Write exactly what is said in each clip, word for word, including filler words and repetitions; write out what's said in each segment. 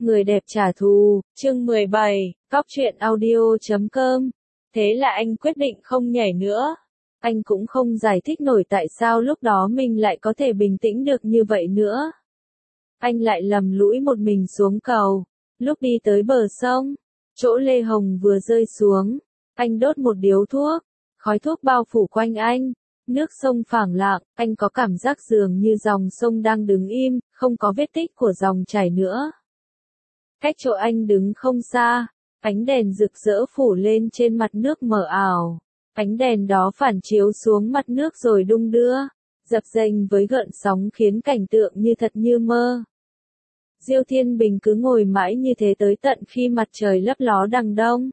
Người đẹp trả thù, chương mười bảy, cóc truyện audio chấm com. Thế là anh quyết định không nhảy nữa. Anh cũng không giải thích nổi tại sao lúc đó mình lại có thể bình tĩnh được như vậy nữa. Anh lại lầm lũi một mình xuống cầu. Lúc đi tới bờ sông, chỗ Lê Hồng vừa rơi xuống, anh đốt một điếu thuốc, khói thuốc bao phủ quanh anh. Nước sông phẳng lặng, anh có cảm giác dường như dòng sông đang đứng im, không có vết tích của dòng chảy nữa. Cách chỗ anh đứng không xa, ánh đèn rực rỡ phủ lên trên mặt nước mờ ảo. Ánh đèn đó phản chiếu xuống mặt nước rồi đung đưa, dập dềnh với gợn sóng khiến cảnh tượng như thật như mơ. Diêu Thiên Bình cứ ngồi mãi như thế tới tận khi mặt trời lấp ló đằng đông.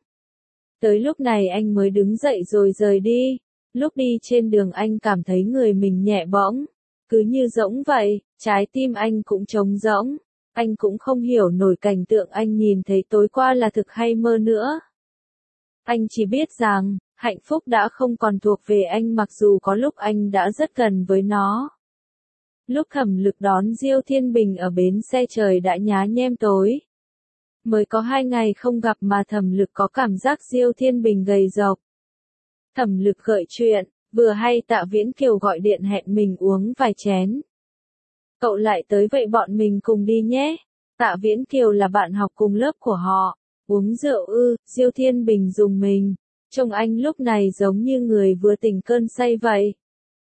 Tới lúc này anh mới đứng dậy rồi rời đi. Lúc đi trên đường anh cảm thấy người mình nhẹ bỗng, cứ như rỗng vậy, trái tim anh cũng trống rỗng. Anh cũng không hiểu nổi cảnh tượng anh nhìn thấy tối qua là thực hay mơ nữa. Anh chỉ biết rằng, hạnh phúc đã không còn thuộc về anh mặc dù có lúc anh đã rất gần với nó. Lúc Thẩm Lực đón Diêu Thiên Bình ở bến xe trời đã nhá nhem tối. Mới có hai ngày không gặp mà Thẩm Lực có cảm giác Diêu Thiên Bình gầy rộc. Thẩm Lực gợi chuyện, vừa hay Tạ Viễn Kiều gọi điện hẹn mình uống vài chén. Cậu lại tới vậy bọn mình cùng đi nhé. Tạ Viễn Kiều là bạn học cùng lớp của họ. Uống rượu ư, Diêu Thiên Bình dùng mình. Trông anh lúc này giống như người vừa tỉnh cơn say vậy.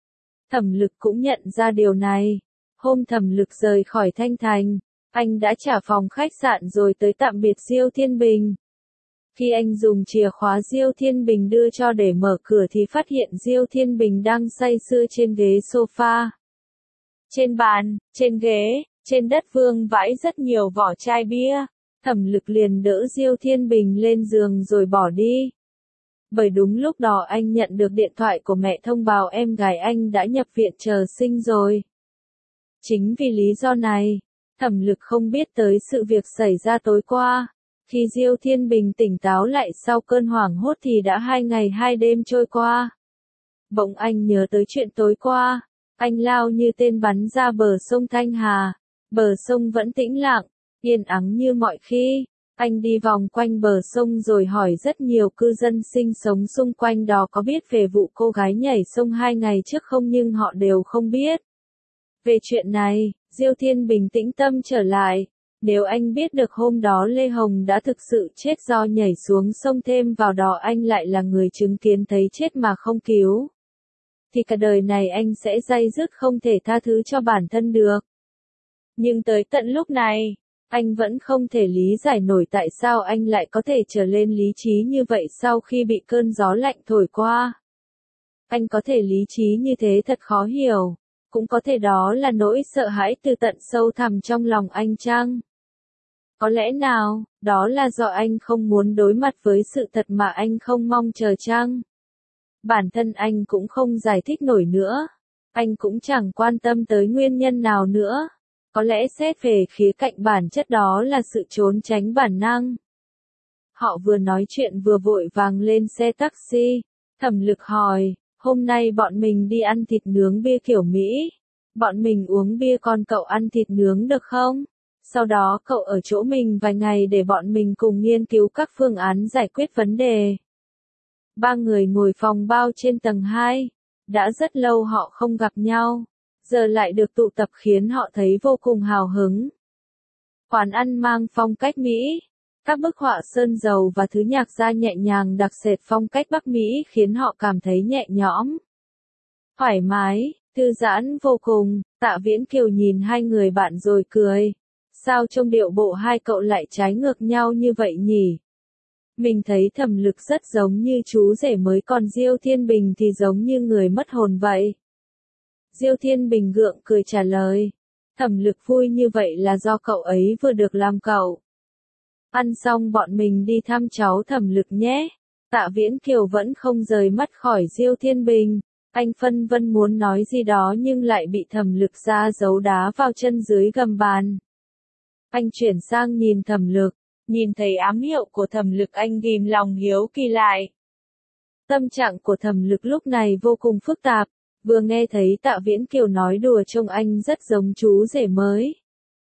Thẩm Lực cũng nhận ra điều này. Hôm Thẩm Lực rời khỏi Thanh Thành, anh đã trả phòng khách sạn rồi tới tạm biệt Diêu Thiên Bình. Khi anh dùng chìa khóa Diêu Thiên Bình đưa cho để mở cửa thì phát hiện Diêu Thiên Bình đang say sưa trên ghế sofa. Trên bàn, trên ghế, trên đất vương vãi rất nhiều vỏ chai bia. Thẩm Lực liền đỡ Diêu Thiên Bình lên giường rồi bỏ đi. Bởi đúng lúc đó anh nhận được điện thoại của mẹ thông báo em gái anh đã nhập viện chờ sinh rồi. Chính vì lý do này, Thẩm Lực không biết tới sự việc xảy ra tối qua. Khi Diêu Thiên Bình tỉnh táo lại sau cơn hoảng hốt thì đã hai ngày hai đêm trôi qua. Bỗng anh nhớ tới chuyện tối qua. Anh lao như tên bắn ra bờ sông Thanh Hà. Bờ sông vẫn tĩnh lặng, yên ắng như mọi khi. Anh đi vòng quanh bờ sông rồi hỏi rất nhiều cư dân sinh sống xung quanh đó có biết về vụ cô gái nhảy sông hai ngày trước không nhưng họ đều không biết. Về chuyện này, Diêu Thiên Bình tĩnh tâm trở lại. Nếu anh biết được hôm đó Lê Hồng đã thực sự chết do nhảy xuống sông thêm vào đó anh lại là người chứng kiến thấy chết mà không cứu, thì cả đời này anh sẽ day dứt không thể tha thứ cho bản thân được. Nhưng tới tận lúc này, anh vẫn không thể lý giải nổi tại sao anh lại có thể trở lên lý trí như vậy sau khi bị cơn gió lạnh thổi qua. Anh có thể lý trí như thế thật khó hiểu, cũng có thể đó là nỗi sợ hãi từ tận sâu thẳm trong lòng anh chăng? Có lẽ nào, đó là do anh không muốn đối mặt với sự thật mà anh không mong chờ chăng? Bản thân anh cũng không giải thích nổi nữa. Anh cũng chẳng quan tâm tới nguyên nhân nào nữa. Có lẽ xét về khía cạnh bản chất đó là sự trốn tránh bản năng. Họ vừa nói chuyện vừa vội vàng lên xe taxi. Thẩm Lực hỏi, hôm nay bọn mình đi ăn thịt nướng bia kiểu Mỹ. Bọn mình uống bia còn cậu ăn thịt nướng được không? Sau đó cậu ở chỗ mình vài ngày để bọn mình cùng nghiên cứu các phương án giải quyết vấn đề. Ba người ngồi phòng bao trên tầng hai. Đã rất lâu họ không gặp nhau. Giờ lại được tụ tập khiến họ thấy vô cùng hào hứng. Quán ăn mang phong cách Mỹ. Các bức họa sơn dầu và thứ nhạc gia nhẹ nhàng đặc sệt phong cách Bắc Mỹ khiến họ cảm thấy nhẹ nhõm, thoải mái, thư giãn vô cùng. Tạ Viễn Kiều nhìn hai người bạn rồi cười. Sao trong điệu bộ hai cậu lại trái ngược nhau như vậy nhỉ? Mình thấy Thẩm Lực rất giống như chú rể mới còn Diêu Thiên Bình thì giống như người mất hồn vậy. Diêu Thiên Bình gượng cười trả lời. Thẩm Lực vui như vậy là do cậu ấy vừa được làm cậu. Ăn xong bọn mình đi thăm cháu Thẩm Lực nhé. Tạ Viễn Kiều vẫn không rời mắt khỏi Diêu Thiên Bình. Anh phân vân muốn nói gì đó nhưng lại bị Thẩm Lực ra giấu đá vào chân dưới gầm bàn. Anh chuyển sang nhìn Thẩm Lực. Nhìn thấy ám hiệu của Thẩm Lực anh ghim lòng hiếu kỳ lại. Tâm trạng của Thẩm Lực lúc này vô cùng phức tạp. Vừa nghe thấy Tạ Viễn Kiều nói đùa trông anh rất giống chú rể mới.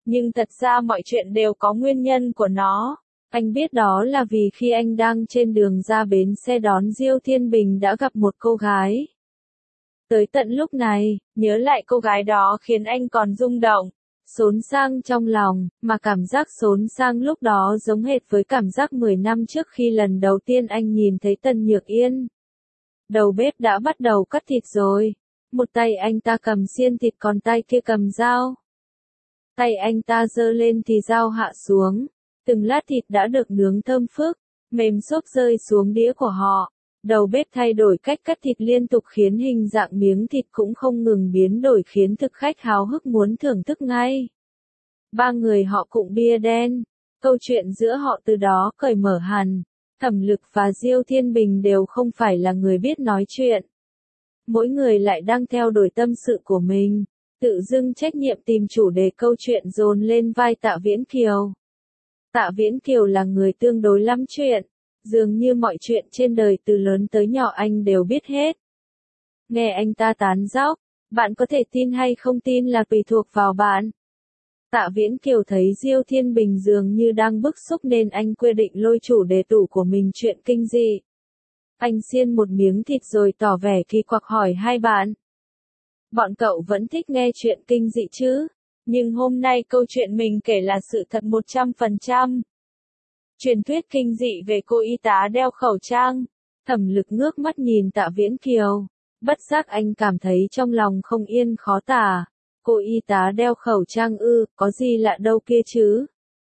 Nhưng thật ra mọi chuyện đều có nguyên nhân của nó. Anh biết đó là vì khi anh đang trên đường ra bến xe đón Diêu Thiên Bình đã gặp một cô gái. Tới tận lúc này, nhớ lại cô gái đó khiến anh còn rung động, xốn sang trong lòng, mà cảm giác xốn sang lúc đó giống hệt với cảm giác mười năm trước khi lần đầu tiên anh nhìn thấy Tần Nhược Yên. Đầu bếp đã bắt đầu cắt thịt rồi. Một tay anh ta cầm xiên thịt còn tay kia cầm dao. Tay anh ta giơ lên thì dao hạ xuống. Từng lát thịt đã được nướng thơm phức, mềm xốp rơi xuống đĩa của họ. Đầu bếp thay đổi cách cắt thịt liên tục khiến hình dạng miếng thịt cũng không ngừng biến đổi khiến thực khách háo hức muốn thưởng thức ngay. Ba người họ cụng bia đen. Câu chuyện giữa họ từ đó cởi mở hẳn. Thẩm Lực và Diêu Thiên Bình đều không phải là người biết nói chuyện. Mỗi người lại đang theo đuổi tâm sự của mình, tự dưng trách nhiệm tìm chủ đề câu chuyện dồn lên vai Tạ Viễn Kiều. Tạ Viễn Kiều là người tương đối lắm chuyện, dường như mọi chuyện trên đời từ lớn tới nhỏ anh đều biết hết. Nghe anh ta tán dóc, bạn có thể tin hay không tin là tùy thuộc vào bạn. Tạ Viễn Kiều thấy Diêu Thiên Bình dường như đang bức xúc nên anh quyết định lôi chủ đề tủ của mình chuyện kinh dị. Anh xiên một miếng thịt rồi tỏ vẻ kỳ quặc hỏi hai bạn. Bọn cậu vẫn thích nghe chuyện kinh dị chứ? Nhưng hôm nay câu chuyện mình kể là sự thật một trăm phần trăm. Truyền thuyết kinh dị về cô y tá đeo khẩu trang. Thẩm Lực ngước mắt nhìn Tạ Viễn Kiều. Bất giác anh cảm thấy trong lòng không yên khó tả. Cô y tá đeo khẩu trang ư, có gì lạ đâu kia chứ?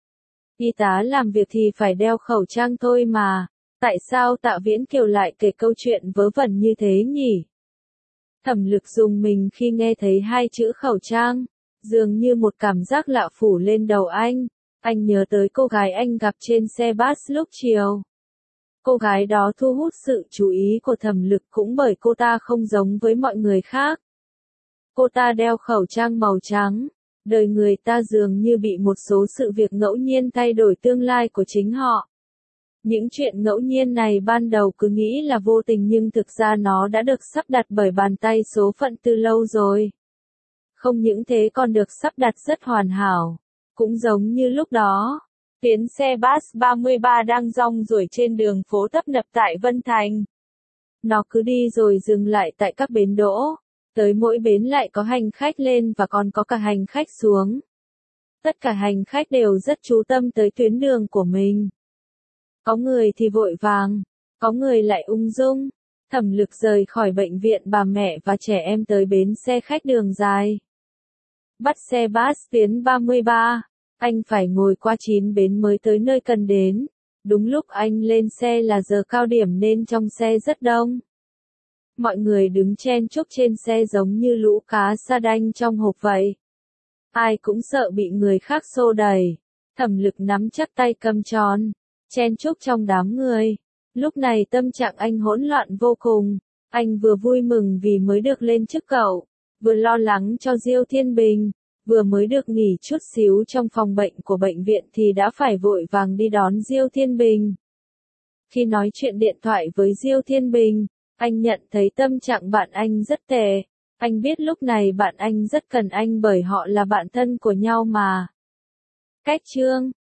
Y tá làm việc thì phải đeo khẩu trang thôi mà. Tại sao Tạ Viễn Kiều lại kể câu chuyện vớ vẩn như thế nhỉ? Thẩm Lực dùng mình khi nghe thấy hai chữ khẩu trang. Dường như một cảm giác lạ phủ lên đầu anh. Anh nhớ tới cô gái anh gặp trên xe bus lúc chiều. Cô gái đó thu hút sự chú ý của Thẩm Lực cũng bởi cô ta không giống với mọi người khác. Cô ta đeo khẩu trang màu trắng. Đời người ta dường như bị một số sự việc ngẫu nhiên thay đổi tương lai của chính họ. Những chuyện ngẫu nhiên này ban đầu cứ nghĩ là vô tình nhưng thực ra nó đã được sắp đặt bởi bàn tay số phận từ lâu rồi. Không những thế còn được sắp đặt rất hoàn hảo. Cũng giống như lúc đó, tuyến xe bus ba mươi ba đang rong ruổi trên đường phố tấp nập tại Vân Thành. Nó cứ đi rồi dừng lại tại các bến đỗ. Tới mỗi bến lại có hành khách lên và còn có cả hành khách xuống. Tất cả hành khách đều rất chú tâm tới tuyến đường của mình. Có người thì vội vàng, có người lại ung dung. Thẩm Lực rời khỏi bệnh viện bà mẹ và trẻ em tới bến xe khách đường dài. Bắt xe bus tuyến ba mươi ba, anh phải ngồi qua chín bến mới tới nơi cần đến. Đúng lúc anh lên xe là giờ cao điểm nên trong xe rất đông. Mọi người đứng chen chúc trên xe giống như lũ cá sa đanh trong hộp vậy. Ai cũng sợ bị người khác xô đẩy. Thẩm Lực nắm chắc tay cầm tròn, chen chúc trong đám người. Lúc này tâm trạng anh hỗn loạn vô cùng. Anh vừa vui mừng vì mới được lên chức cậu, vừa lo lắng cho Diêu Thiên Bình, vừa mới được nghỉ chút xíu trong phòng bệnh của bệnh viện thì đã phải vội vàng đi đón Diêu Thiên Bình. Khi nói chuyện điện thoại với Diêu Thiên Bình, anh nhận thấy tâm trạng bạn anh rất tệ. Anh biết lúc này bạn anh rất cần anh bởi họ là bạn thân của nhau mà. Cách chương